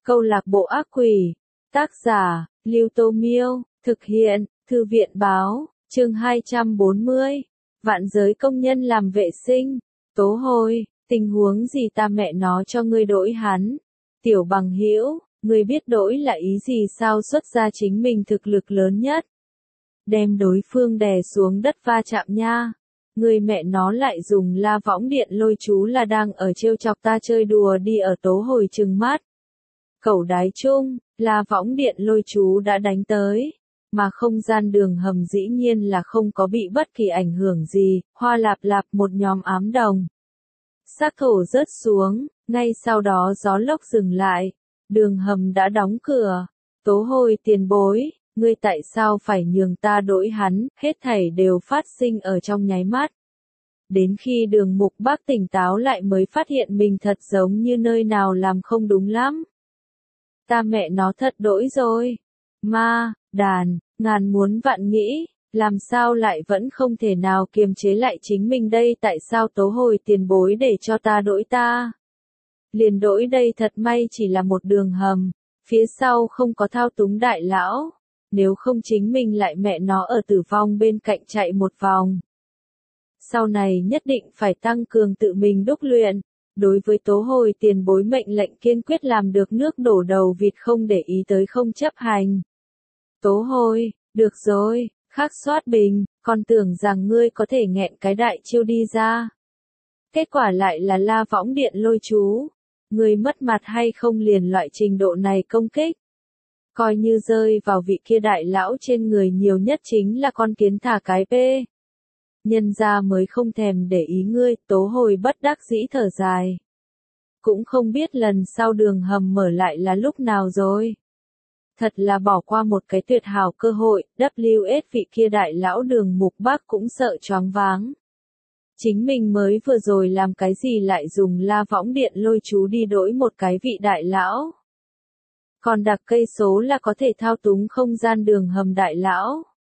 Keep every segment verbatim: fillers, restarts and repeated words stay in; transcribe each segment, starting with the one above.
Câu lạc bộ ác quỷ. Tác giả, Lưu Tô Miêu. Thực hiện, Thư viện Báo. Chương hai trăm bốn mươi. Vạn giới công nhân làm vệ sinh. Tố Hồi, tình huống gì ta mẹ nó cho ngươi đổi hắn. Tiểu Bằng Hữu, ngươi biết đổi là ý gì sao, xuất ra chính mình thực lực lớn nhất. Đem đối phương đè xuống đất va chạm nha. Người mẹ nó lại dùng la võng điện lôi chú là đang ở trêu chọc ta chơi đùa đi. Ở Tố Hồi trừng mắt. Cẩu đái chung, la võng điện lôi chú đã đánh tới. Mà không gian đường hầm dĩ nhiên là không có bị bất kỳ ảnh hưởng gì. Hoa lạp lạp một nhóm ám đồng. Xác thổ rớt xuống, ngay sau đó gió lốc dừng lại. Đường hầm đã đóng cửa. Tố Hồi tiền bối, ngươi tại sao phải nhường ta đổi hắn, hết thảy đều phát sinh ở trong nháy mắt. Đến khi Đường Mục Bác tỉnh táo lại mới phát hiện mình thật giống như nơi nào làm không đúng lắm. Ta mẹ nó thật đổi rồi. Ma, đàn, ngàn muốn vạn nghĩ, làm sao lại vẫn không thể nào kiềm chế lại chính mình đây, tại sao Tố Hồi tiền bối để cho ta đổi ta? Liền đổi đây, thật may chỉ là một đường hầm, phía sau không có thao túng đại lão. Nếu không chính mình lại mẹ nó ở tử vong bên cạnh chạy một vòng. Sau này nhất định phải tăng cường tự mình đúc luyện. Đối với Tố Hồi tiền bối mệnh lệnh kiên quyết làm được nước đổ đầu vịt, không để ý tới không chấp hành. Tố Hồi, được rồi, khắc soát bình, còn tưởng rằng ngươi có thể nghẹn cái đại chiêu đi ra. Kết quả lại là la võng điện lôi chú. Ngươi mất mặt hay không liền loại trình độ này công kích. Coi như rơi vào vị kia đại lão trên người nhiều nhất chính là con kiến thả cái bê. Nhân ra mới không thèm để ý ngươi. Tố Hồi bất đắc dĩ thở dài. Cũng không biết lần sau đường hầm mở lại là lúc nào rồi. Thật là bỏ qua một cái tuyệt hảo cơ hội. W S vị kia đại lão Đường Mục Bác cũng sợ choáng váng. Chính mình mới vừa rồi làm cái gì lại dùng la võng điện lôi chú đi đổi một cái vị đại lão. Còn đặc cây số là có thể thao túng không gian đường hầm đại lão.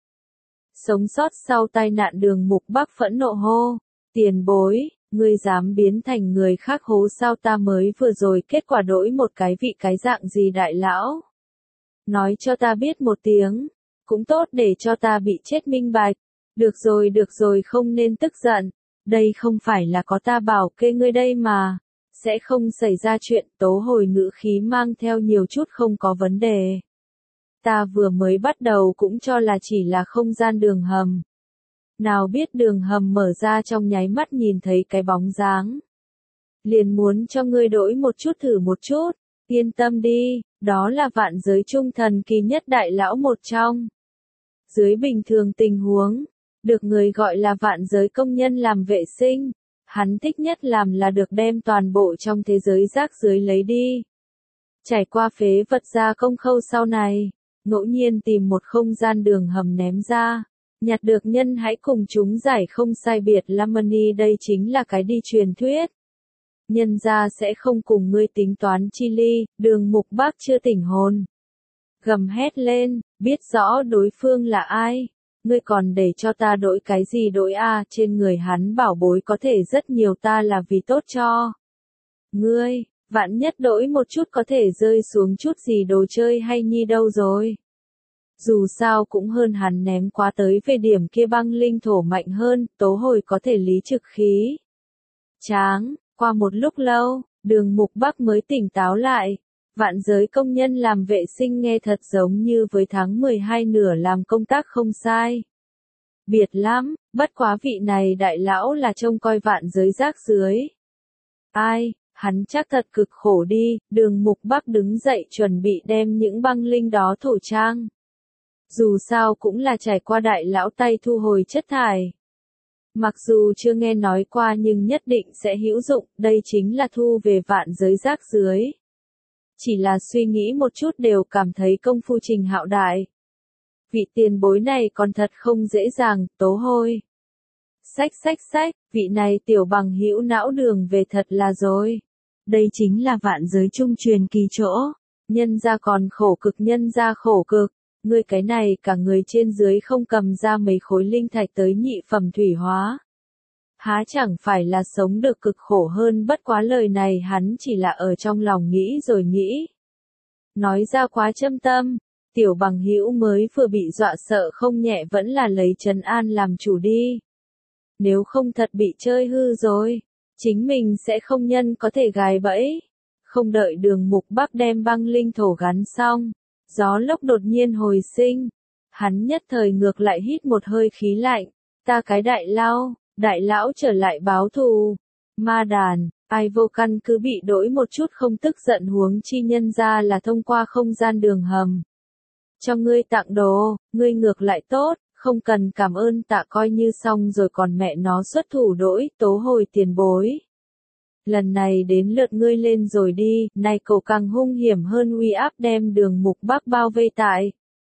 Sống sót sau tai nạn Đường Mục Bác phẫn nộ hô. Tiền bối, ngươi dám biến thành người khác hố sao, ta mới vừa rồi kết quả đổi một cái vị cái dạng gì đại lão. Nói cho ta biết một tiếng, cũng tốt để cho ta bị chết minh bạch. Được rồi được rồi, không nên tức giận, đây không phải là có ta bảo kê ngươi đây mà. Sẽ không xảy ra chuyện. Tố Hồi ngữ khí mang theo nhiều chút không có vấn đề. Ta vừa mới bắt đầu cũng cho là chỉ là không gian đường hầm. Nào biết đường hầm mở ra trong nháy mắt nhìn thấy cái bóng dáng. Liền muốn cho ngươi đổi một chút thử một chút. Yên tâm đi, đó là vạn giới trung thần kỳ nhất đại lão một trong. Dưới bình thường tình huống, được người gọi là vạn giới công nhân làm vệ sinh. Hắn thích nhất làm là được đem toàn bộ trong thế giới rác dưới lấy đi. Trải qua phế vật gia công khâu sau này, ngẫu nhiên tìm một không gian đường hầm ném ra. Nhặt được nhân hãy cùng chúng giải không sai biệt là money, đây chính là cái đi truyền thuyết. Nhân ra sẽ không cùng ngươi tính toán chi ly. Đường Mục Bác chưa tỉnh hồn. Gầm hét lên, biết rõ đối phương là ai. Ngươi còn để cho ta đổi cái gì đổi a? À, trên người hắn bảo bối có thể rất nhiều, ta là vì tốt cho ngươi, vạn nhất đổi một chút có thể rơi xuống chút gì đồ chơi hay nhi đâu rồi. Dù sao cũng hơn hắn ném quá tới về điểm kia băng linh thổ mạnh hơn. Tố Hồi có thể lý trực khí tráng. Qua một lúc lâu, Đường Mục Bác mới tỉnh táo lại. Vạn giới công nhân làm vệ sinh nghe thật giống như với tháng mười hai nửa làm công tác không sai. Biệt lắm, bất quá vị này đại lão là trông coi vạn giới rác dưới. Ai, hắn chắc thật cực khổ đi. Đường Mục Bác đứng dậy chuẩn bị đem những băng linh đó thổ trang. Dù sao cũng là trải qua đại lão tay thu hồi chất thải. Mặc dù chưa nghe nói qua nhưng nhất định sẽ hữu dụng, đây chính là thu về vạn giới rác dưới. Chỉ là suy nghĩ một chút đều cảm thấy công phu trình hạo đại. Vị tiền bối này còn thật không dễ dàng. Tố Hồi. Xách xách xách, vị này tiểu bằng hữu não đường về thật là rồi. Đây chính là vạn giới trung truyền kỳ chỗ. Nhân ra còn khổ cực, nhân ra khổ cực. Ngươi cái này cả người trên dưới không cầm ra mấy khối linh thạch tới nhị phẩm thủy hóa. Há chẳng phải là sống được cực khổ hơn, bất quá lời này hắn chỉ là ở trong lòng nghĩ rồi nghĩ. Nói ra quá châm tâm, tiểu bằng hữu mới vừa bị dọa sợ không nhẹ vẫn là lấy trấn an làm chủ đi. Nếu không thật bị chơi hư rồi, chính mình sẽ không nhân có thể gài bẫy. Không đợi Đường Mục Bắc đem băng linh thổ gắn xong, gió lốc đột nhiên hồi sinh. Hắn nhất thời ngược lại hít một hơi khí lạnh, ta cái đại lao, đại lão trở lại báo thù. Ma đàn, ai vô căn cứ bị đổi một chút không tức giận huống chi nhân ra là thông qua không gian đường hầm. Cho ngươi tặng đồ, ngươi ngược lại tốt, không cần cảm ơn tạ coi như xong rồi còn mẹ nó xuất thủ đổi, tố hồi tiền bối. Lần này đến lượt ngươi lên rồi đi, này cậu càng hung hiểm hơn uy áp đem Đường Mục Bắc bao vây tại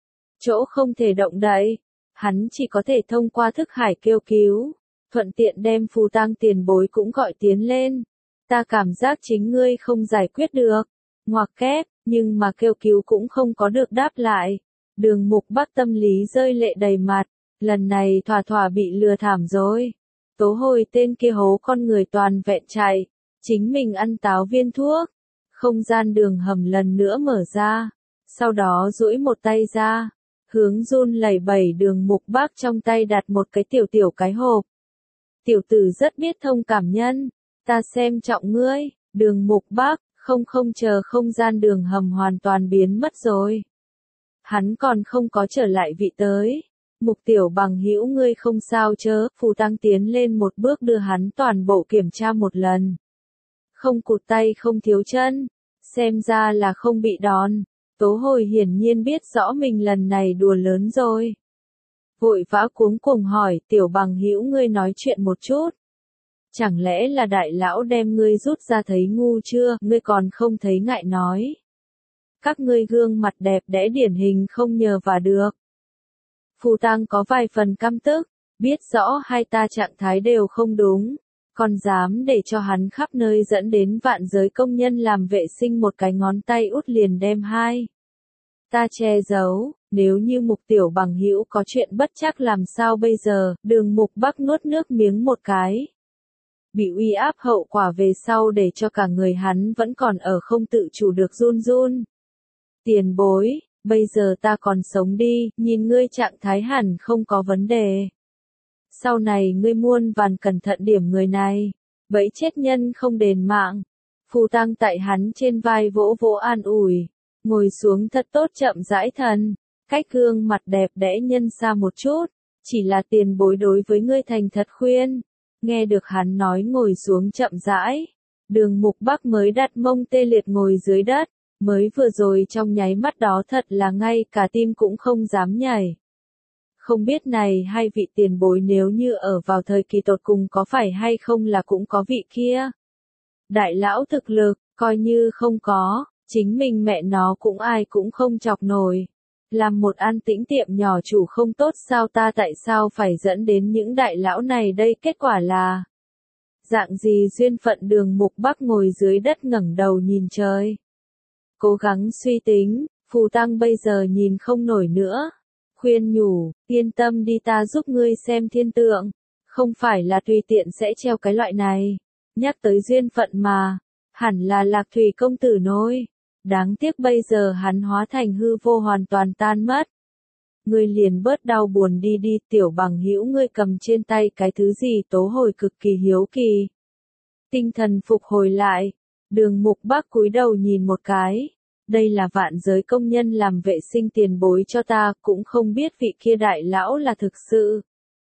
chỗ không thể động đậy, hắn chỉ có thể thông qua thức hải kêu cứu, thuận tiện đem Phù Tang tiền bối cũng gọi tiến lên. Ta cảm giác chính ngươi không giải quyết được, ngoặc kép, nhưng mà kêu cứu cũng không có được đáp lại. Đường Mục Bắc tâm lý rơi lệ đầy mặt, lần này thỏa thỏa bị lừa thảm rồi. Tố hồi tên kia hố con người toàn vẹn chạy, chính mình ăn táo viên thuốc. Không gian đường hầm lần nữa mở ra, sau đó duỗi một tay ra, hướng run lẩy bẩy Đường Mục Bắc trong tay đặt một cái tiểu tiểu cái hộp. Tiểu tử rất biết thông cảm nhân, ta xem trọng ngươi. Đường Mục Bắc, không không chờ không gian đường hầm hoàn toàn biến mất rồi. Hắn còn không có trở lại vị tới. Mục tiểu bằng hữu ngươi không sao chớ, Phù Tang tiến lên một bước đưa hắn toàn bộ kiểm tra một lần. Không cụt tay không thiếu chân, xem ra là không bị đòn. Tố hồi hiển nhiên biết rõ mình lần này đùa lớn rồi. Vội vã cuống cuồng hỏi, tiểu bằng hữu ngươi nói chuyện một chút. Chẳng lẽ là đại lão đem ngươi rút ra thấy ngu chưa, ngươi còn không thấy ngại nói. Các ngươi gương mặt đẹp đẽ điển hình không nhờ vả được. Phù Tang có vài phần căm tức, biết rõ hai ta trạng thái đều không đúng, còn dám để cho hắn khắp nơi dẫn đến vạn giới công nhân làm vệ sinh một cái ngón tay út liền đem hai. Ta che giấu, nếu như Mục tiểu bằng hữu có chuyện bất chắc làm sao bây giờ. Đường Mục Bắc nuốt nước miếng một cái. Bị uy áp hậu quả về sau để cho cả người hắn vẫn còn ở không tự chủ được run run. Tiền bối, bây giờ ta còn sống đi, nhìn ngươi trạng thái hẳn không có vấn đề. Sau này ngươi muôn vàn cẩn thận điểm người này, bẫy chết nhân không đền mạng. Phù Tang tại hắn trên vai vỗ vỗ an ủi, ngồi xuống thật tốt chậm rãi thần, cách gương mặt đẹp đẽ nhân xa một chút, chỉ là tiền bối đối với ngươi thành thật khuyên. Nghe được hắn nói ngồi xuống chậm rãi, Đường Mục Bắc mới đặt mông tê liệt ngồi dưới đất, mới vừa rồi trong nháy mắt đó thật là ngay cả tim cũng không dám nhảy. Không biết này hai vị tiền bối nếu như ở vào thời kỳ tột cùng có phải hay không là cũng có vị kia. Đại lão thực lực, coi như không có, chính mình mẹ nó cũng ai cũng không chọc nổi. Làm một an tĩnh tiệm nhỏ chủ không tốt sao ta tại sao phải dẫn đến những đại lão này đây kết quả là. Dạng gì duyên phận Đường Mục Bắc ngồi dưới đất ngẩng đầu nhìn trời. Cố gắng suy tính, Phù Tang bây giờ nhìn không nổi nữa. Khuyên nhủ, yên tâm đi ta giúp ngươi xem thiên tượng. Không phải là tùy tiện sẽ treo cái loại này. Nhắc tới duyên phận mà, hẳn là Lạc Thủy công tử nôi. Đáng tiếc bây giờ hắn hóa thành hư vô hoàn toàn tan mất. Ngươi liền bớt đau buồn đi đi, tiểu bằng hữu ngươi cầm trên tay cái thứ gì tố hồi cực kỳ hiếu kỳ. Tinh thần phục hồi lại, Đường Mục Bắc cúi đầu nhìn một cái. Đây là vạn giới công nhân làm vệ sinh tiền bối cho ta, cũng không biết vị kia đại lão là thực sự.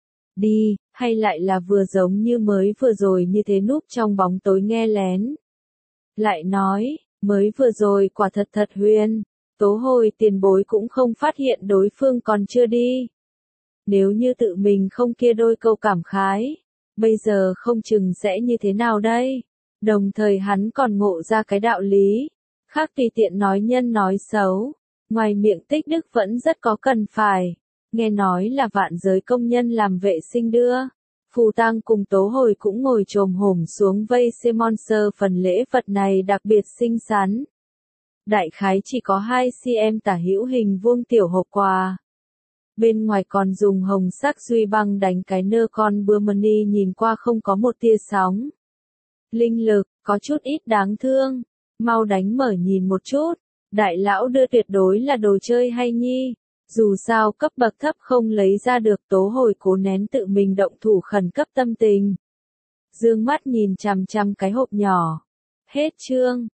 Đi, hay lại là vừa giống như mới vừa rồi như thế núp trong bóng tối nghe lén. Lại nói, mới vừa rồi quả thật thật huyền, tố hồi tiền bối cũng không phát hiện đối phương còn chưa đi. Nếu như tự mình không kia đôi câu cảm khái, bây giờ không chừng sẽ như thế nào đây? Đồng thời hắn còn ngộ ra cái đạo lý, khác tùy tiện nói nhân nói xấu, ngoài miệng tích đức vẫn rất có cần phải. Nghe nói là vạn giới công nhân làm vệ sinh đưa. Phù Tang cùng Tố Hồi cũng ngồi chồm hổm xuống vây xem monster phần lễ vật này đặc biệt xinh xắn. Đại khái chỉ có hai xăng-ti-mét tả hữu hình vuông tiểu hộp quà. Bên ngoài còn dùng hồng sắc duy băng đánh cái nơ con bưa mani nhìn qua không có một tia sóng. Linh lực, có chút ít đáng thương. Mau đánh mở nhìn một chút. Đại lão đưa tuyệt đối là đồ chơi hay nhi. Dù sao cấp bậc thấp không lấy ra được, Tố Hồi cố nén tự mình động thủ khẩn cấp tâm tình. Dương mắt nhìn chằm chằm cái hộp nhỏ. Hết chương.